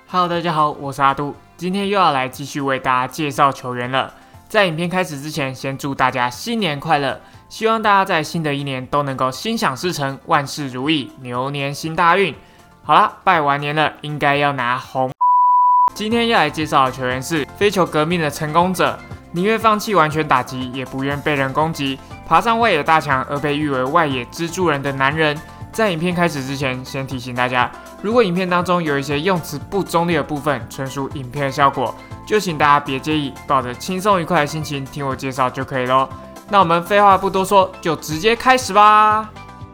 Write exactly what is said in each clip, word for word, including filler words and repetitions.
Hello， 大家好，我是阿杜，今天又要来继续为大家介绍球员了。在影片开始之前，先祝大家新年快乐，希望大家在新的一年都能够心想事成，万事如意，牛年行大运。好啦，拜完年了，应该要拿红。今天要来介绍的球员是飞球革命的成功者，宁愿放弃完全打击，也不愿被人攻击，爬上外野大墙而被誉为外野蜘蛛人的男人。在影片开始之前，先提醒大家，如果影片当中有一些用词不中立的部分，纯属影片的效果，就请大家别介意，抱着轻松愉快的心情听我介绍就可以咯。那我们废话不多说，就直接开始吧。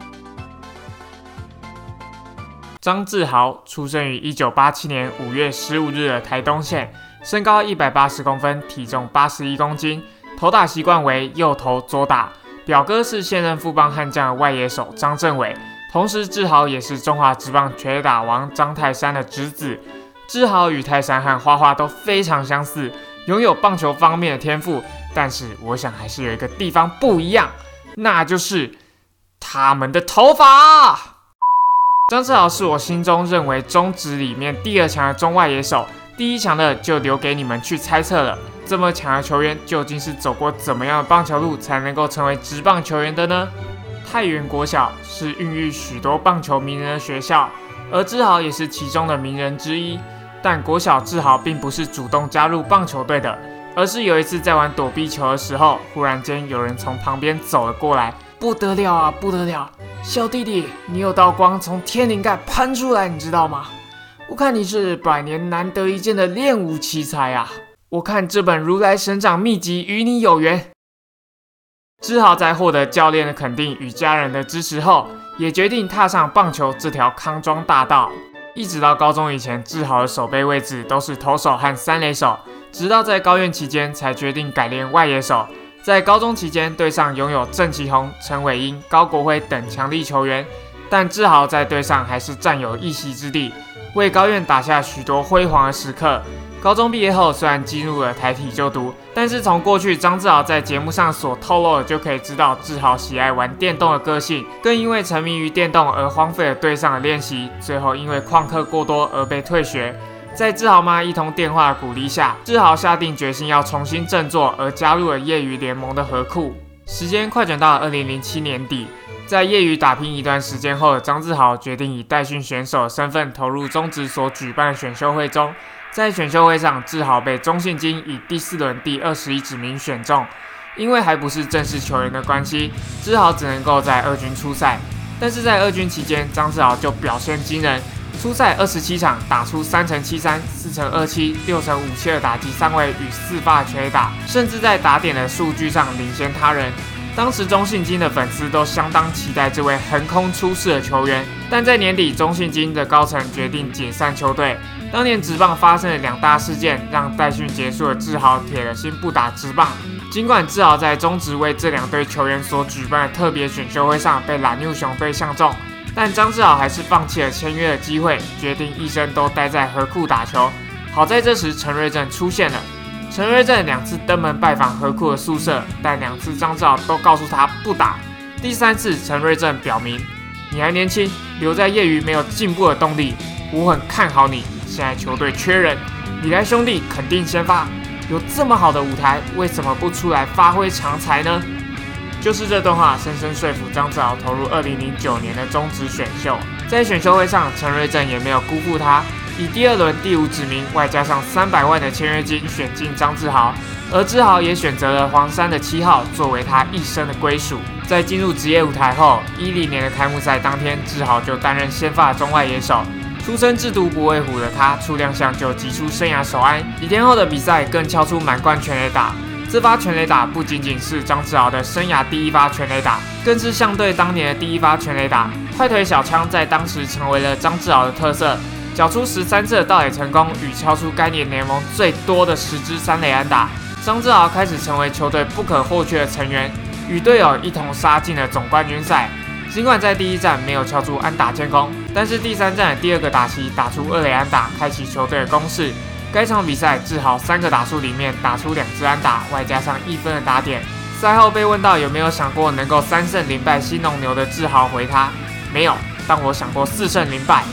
张志豪出生于一九八七年五月十五日的台东县，身高一百八十公分，体重八十一公斤，投打习惯为右投左打。表哥是现任富邦悍将的外野手张振伟。同时，志豪也是中华职棒全垒打王张泰山的侄子。志豪与泰山和花花都非常相似，拥有棒球方面的天赋，但是我想还是有一个地方不一样，那就是他们的头发。张志豪是我心中认为中职里面第二强的中外野手，第一强的就留给你们去猜测了。这么强的球员，究竟是走过怎么样的棒球路才能够成为职棒球员的呢？太原国小是孕育许多棒球名人的学校，而志豪也是其中的名人之一。但国小志豪并不是主动加入棒球队的，而是有一次在玩躲避球的时候，忽然间有人从旁边走了过来，不得了啊，不得了！小弟弟，你有道光从天灵盖喷出来，你知道吗？我看你是百年难得一见的练武奇才啊！我看这本如来神掌秘籍与你有缘。志豪在获得教练的肯定与家人的支持后，也决定踏上棒球这条康庄大道。一直到高中以前，志豪的守备位置都是投手和三垒手，直到在高院期间才决定改练外野手。在高中期间，队上拥有郑其宏、陈伟英、高国辉等强力球员，但志豪在队上还是占有一席之地，为高院打下许多辉煌的时刻。高中毕业后，虽然进入了台体就读，但是从过去张志豪在节目上所透露的就可以知道，志豪喜爱玩电动的个性，更因为沉迷于电动而荒废了队上的练习，最后因为旷课过多而被退学。在志豪妈一通电话的鼓励下，志豪下定决心要重新振作，而加入了业余联盟的合库。时间快转到二零零七年底，在业余打拼一段时间后的张志豪决定以代训选手的身份投入中职所举办的选秀会中。在选秀会上，志豪被中信金以第四轮第二十一指名选中，因为还不是正式球员的关系，志豪只能够在二军出赛。但是在二军期间，张志豪就表现惊人，出赛二十七场，打出三乘七三、四乘二七、六乘五七的打击三围与四发全垒打，甚至在打点的数据上领先他人。当时中信金的粉丝都相当期待这位横空出世的球员，但在年底，中信金的高层决定解散球队。当年职棒发生的两大事件，让代训结束的志豪铁了心不打职棒。尽管志豪在中职为这两队球员所举办的特别选秀会上被蓝牛熊队相中，但张志豪还是放弃了签约的机会，决定一生都待在河库打球。好在这时陈瑞正出现了。陈瑞正两次登门拜访河库的宿舍，但两次张志豪都告诉他不打。第三次陈瑞正表明，你还年轻，留在业余没有进步的动力，我很看好你，现在球队缺人，你来兄弟肯定先发，有这么好的舞台，为什么不出来发挥长才呢？就是这段话深深说服张志豪投入二零零九年的中职选秀。在选秀会上，陈瑞正也没有辜负他，以第二轮第五指名外加上三百万的签约金选进张志豪，而志豪也选择了黄山的七号作为他一生的归属。在进入职业舞台后，一零年的开幕赛当天，志豪就担任先发中外野手。出身制毒不畏虎的他，初亮相就击出生涯首安。几天后的比赛更敲出满贯全垒打。这发全垒打不仅仅是张志豪的生涯第一发全垒打，更是相对当年的第一发全垒打。快腿小枪在当时成为了张志豪的特色，缴出十三次的盗垒成功，与敲出该年联盟最多的十支三垒安打。张志豪开始成为球队不可或缺的成员，与队友一同杀进了总冠军赛。尽管在第一站没有敲出安打建功，但是第三站的第二个打席打出二垒安打，开启球队的攻势。该场比赛，志豪三个打数里面打出两支安打，外加上一分的打点。赛后被问到有没有想过能够三胜零败新农牛的志豪回他：没有，但我想过四胜零败。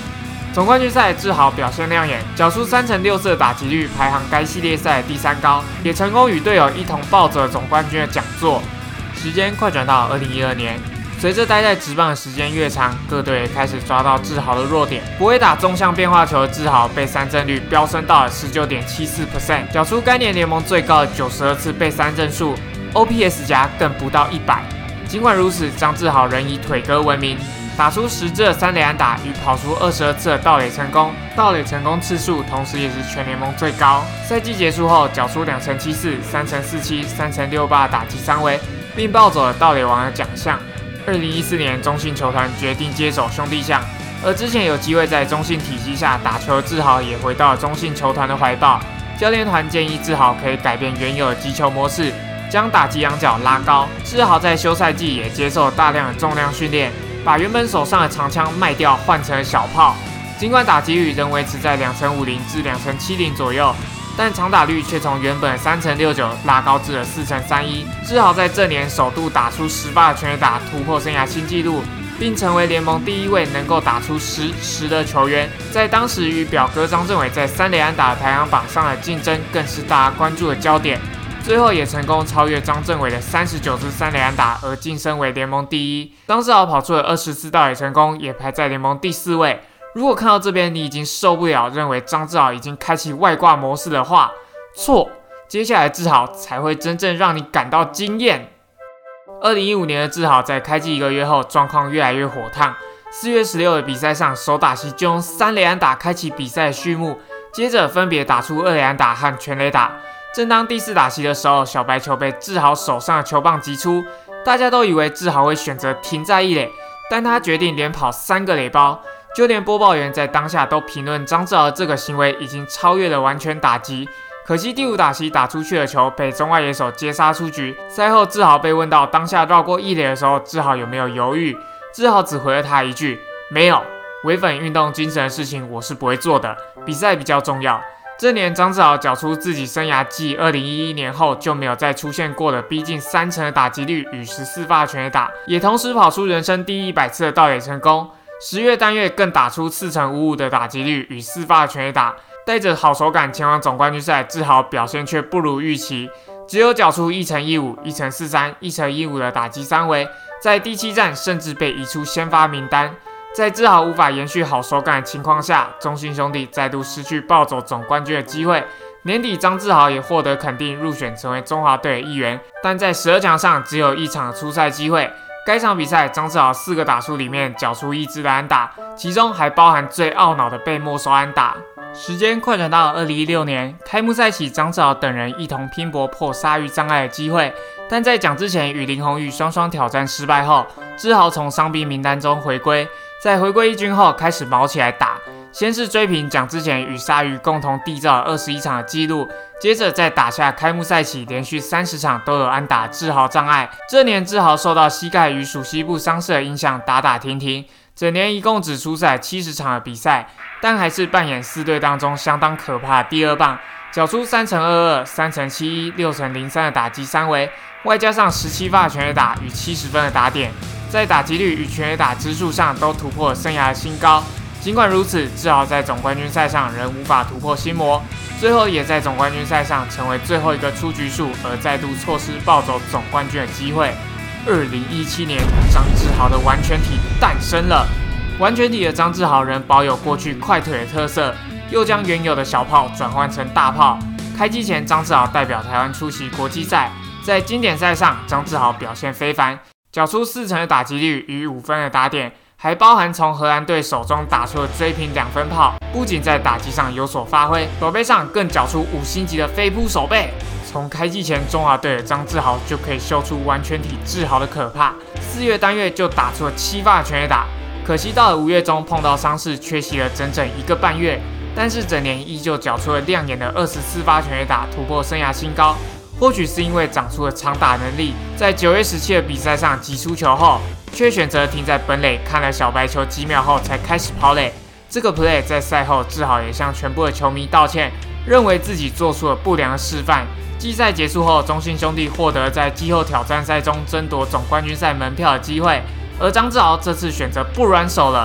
总冠军赛志豪表现亮眼，缴出三成六四的打击率，排行该系列赛第三高，也成功与队友一同抱着总冠军的奖座。时间快转到二零一二年，随着待在职棒的时间越长，各队也开始抓到志豪的弱点。不会打纵向变化球的志豪，被三振率飙升到了 百分之十九点七四， 缴出该年联盟最高的九十二次被三振数 ，O P S 加更不到一百。尽管如此，张志豪仍以腿哥闻名，打出十支的三垒安打与跑出二十二次的盗垒成功，盗垒成功次数同时也是全联盟最高。赛季结束后，缴出两成七四、三成四七、三成六八的打击三围，并抱走了盗垒王的奖项。二零一四年，中信球团决定接手兄弟象，而之前有机会在中信体系下打球的志豪也回到了中信球团的怀抱。教练团建议志豪可以改变原有的击球模式，将打击仰角拉高。志豪在休赛季也接受了大量的重量训练，把原本手上的长枪卖掉，换成了小炮。尽管打击率仍维持在两成五零至两成七零左右，但长打率却从原本的三成六九拉高至了四成三一。志豪在这年首度打出十八的全垒打，突破生涯新纪录，并成为联盟第一位能够打出十十的球员。在当时与表哥张振伟在三垒安打的排行榜上的竞争，更是大家关注的焦点。最后也成功超越张振伟的三十九支三垒安打，而晋升为联盟第一。张志豪跑出了二十次盗垒成功，也排在联盟第四位。如果看到这边你已经受不了，认为张志豪已经开启外挂模式的话，错，接下来志豪才会真正让你感到惊艳。二零一五年的志豪在开季一个月后，状况越来越火烫。四月十六的比赛上，首打席就用三垒安打开启比赛的序幕，接着分别打出二垒安打和全垒打。正当第四打席的时候，小白球被志豪手上的球棒击出，大家都以为志豪会选择停在一垒，但他决定连跑三个垒包。就连播报员在当下都评论张志豪的这个行为已经超越了完全打击。可惜第五打席打出去的球被中外野手接杀出局。赛后志豪被问到当下绕过一垒的时候，志豪有没有犹豫？志豪只回了他一句：没有，违反运动精神的事情我是不会做的，比赛比较重要。这年张志豪缴出自己生涯继二零一一年后就没有再出现过的逼近三成的打击率与十四发全垒打，也同时跑出人生第一百次的盗垒成功。十月单月更打出四成五五的打击率与四发全垒打，带着好手感前往总冠军赛，志豪表现却不如预期，只有缴出一成一五、一成四三、一成一五的打击三围，在第七战甚至被移出先发名单。在志豪无法延续好手感的情况下，中信兄弟再度失去抱走总冠军的机会。年底张志豪也获得肯定，入选成为中华队的一员，但在十二强上只有一场出赛机会。该场比赛，张志豪四个打数里面缴出一支的安打，其中还包含最懊恼的被没收安打。时间快转到二零一六年，开幕赛起，张志豪等人一同拼搏破鲨鱼障碍的机会，但在蒋之前与林泓育双双挑战失败后，志豪从伤兵名单中回归，在回归一军后开始卯起来打。先是追平蒋之前与鲨鱼共同缔造二十一场的纪录，接着再打下开幕赛起连续三十场都有安打志豪障碍。这年志豪受到膝盖与属膝部伤势的影响，打打停停，整年一共只出赛七十场的比赛，但还是扮演四队当中相当可怕的第二棒，缴出三成二二、三成七一、六成零三的打击三围，外加上十七发全垒打与七十分的打点，在打击率与全垒打支数上都突破了生涯的新高。尽管如此，志豪在总冠军赛上仍无法突破心魔，最后也在总冠军赛上成为最后一个出局数，而再度错失抱走总冠军的机会。二零一七年，张志豪的完全体诞生了。完全体的张志豪仍保有过去快腿的特色，又将原有的小炮转换成大炮。开机前，张志豪代表台湾出席国际赛，在经典赛上，张志豪表现非凡，缴出四成的打击率与五分的打点。还包含从荷兰队手中打出的追平两分炮，不仅在打击上有所发挥，手背上更缴出五星级的飞扑手背。从开季前中华队的张志豪就可以秀出完全体志豪的可怕，四月单月就打出了七发全垒打，可惜到了五月中碰到伤势，缺席了整整一个半月，但是整年依旧缴出了亮眼的二十四发全垒打，突破生涯新高。或许是因为长出了长打能力，在九月十七的比赛上击出球后，却选择停在本垒看了小白球几秒后才开始跑垒。这个 play 在赛后志豪也向全部的球迷道歉，认为自己做出了不良的示范。季赛结束后，中信兄弟获得在季后挑战赛中争夺总冠军赛门票的机会，而张志豪这次选择不软手了。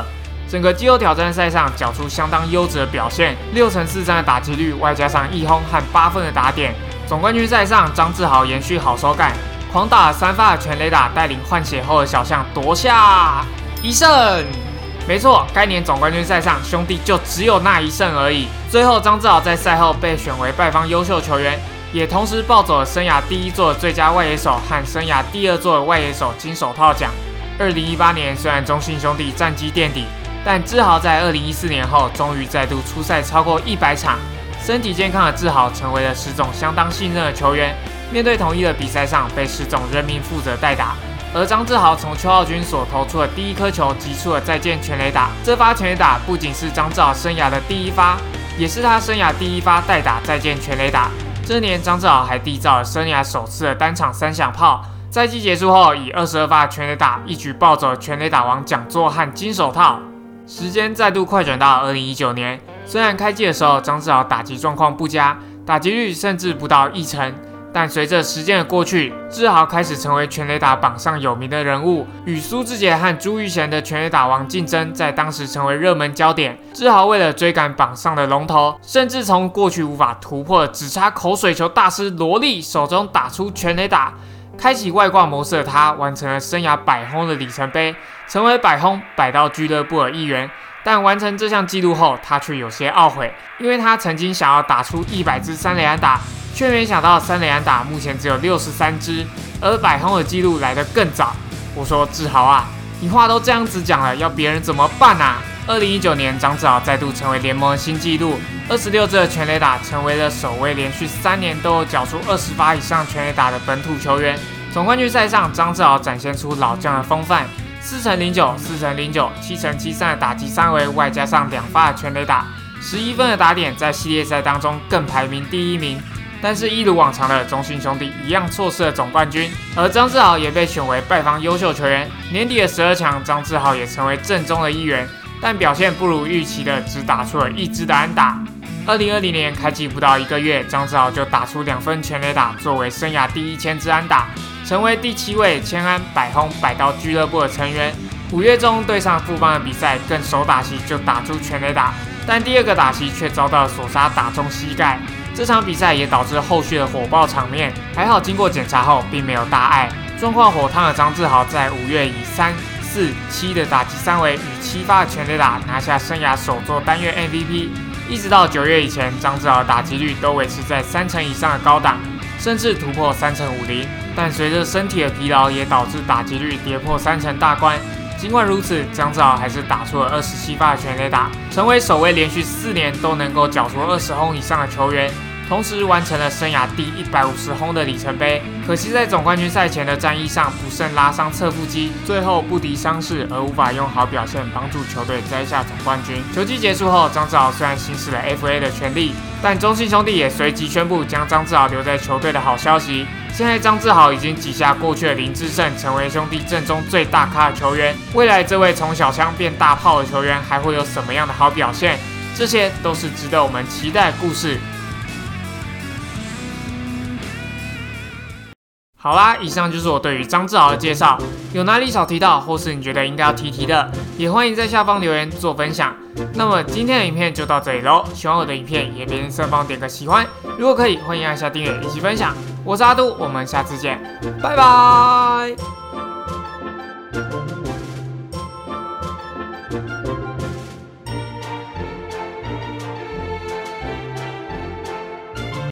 整个季后挑战赛上缴出相当优质的表现，六成四三的打击率，外加上一轰和八分的打点。总冠军赛上，张志豪延续好手感，狂打三发的全垒打，带领换血后的小象夺下一胜。没错，该年总冠军赛上，兄弟就只有那一胜而已。最后，张志豪在赛后被选为败方优秀球员，也同时抱走了生涯第一座最佳外野手和生涯第二座外野手金手套奖。二零一八年，虽然中信兄弟战绩垫底，但志豪在二零一四年后终于再度出赛超过一百场。身体健康的志豪成为了石总相当信任的球员，面对统一的比赛上被石总任命负责代打。而张志豪从邱浩军所投出的第一颗球击出了再见全垒打，这发全垒打不仅是张志豪生涯的第一发，也是他生涯第一发代打再见全垒打。这年张志豪还缔造了生涯首次的单场三响炮，赛季结束后以二十二发全垒打一举抱走全垒打王讲座和金手套。时间再度快转到二零一九年，虽然开季的时候张志豪打击状况不佳，打击率甚至不到一成，但随着时间的过去，志豪开始成为全垒打榜上有名的人物，与苏智杰和朱玉贤的全垒打王竞争，在当时成为热门焦点。志豪为了追赶榜上的龙头，甚至从过去无法突破的只差口水球大师罗力手中打出全垒打。开启外挂模式的他，完成了生涯百轰的里程碑，成为百轰百盗俱乐部的一员。但完成这项纪录后，他却有些懊悔，因为他曾经想要打出一百支三垒安打，却没想到三垒安打目前只有六十三支，而百轰的纪录来得更早。我说志豪啊，你话都这样子讲了，要别人怎么办啊？二零一九年，张志豪再度成为联盟的新纪录，二十六支的全垒打，成为了首位连续三年都有缴出二十发以上全垒打的本土球员。总冠军赛上，张志豪展现出老将的风范，四乘零九、四乘零九、七乘七三的打击三围，外加上两发的全垒打，十一分的打点，在系列赛当中更排名第一名。但是，一如往常的中信兄弟一样错失了总冠军，而张志豪也被选为败方优秀球员。年底的十二强，张志豪也成为阵中的一员。但表现不如预期的，只打出了一支的安打。二零二零年开季不到一个月，张志豪就打出两分全垒打，作为生涯第一千支安打，成为第七位千安百轰百盗俱乐部的成员。五月中对上富邦的比赛，更首打席就打出全垒打，但第二个打席却遭到索杀打中膝盖。这场比赛也导致后续的火爆场面，还好经过检查后并没有大碍。状况火烫的张志豪在五月以三、四、七的打击三围与七发的全垒打拿下生涯首座单月 M V P， 一直到九月以前，张志豪的打击率都维持在三成以上的高档，甚至突破三成五零。但随着身体的疲劳，也导致打击率跌破三成大关。尽管如此，张志豪还是打出了二十七发的全垒打，成为首位连续四年都能够缴出二十轰以上的球员。同时完成了生涯第一百五十轰的里程碑，可惜在总冠军赛前的战役上不慎拉伤侧腹肌，最后不敌伤势而无法用好表现帮助球队摘下总冠军。球季结束后，张志豪虽然行使了 F A 的权利，但中信兄弟也随即宣布将张志豪留在球队的好消息。现在张志豪已经挤下过去的林智胜，成为兄弟阵中最大咖的球员。未来这位从小枪变大炮的球员还会有什么样的好表现？这些都是值得我们期待的故事。好啦，以上就是我对于张志豪的介绍，有哪里少提到，或是你觉得应该要提提的，也欢迎在下方留言做分享。那么今天的影片就到这里咯，喜欢我的影片也别吝啬帮我点个喜欢，如果可以，欢迎按下订阅以及分享。我是阿都，我们下次见，拜拜。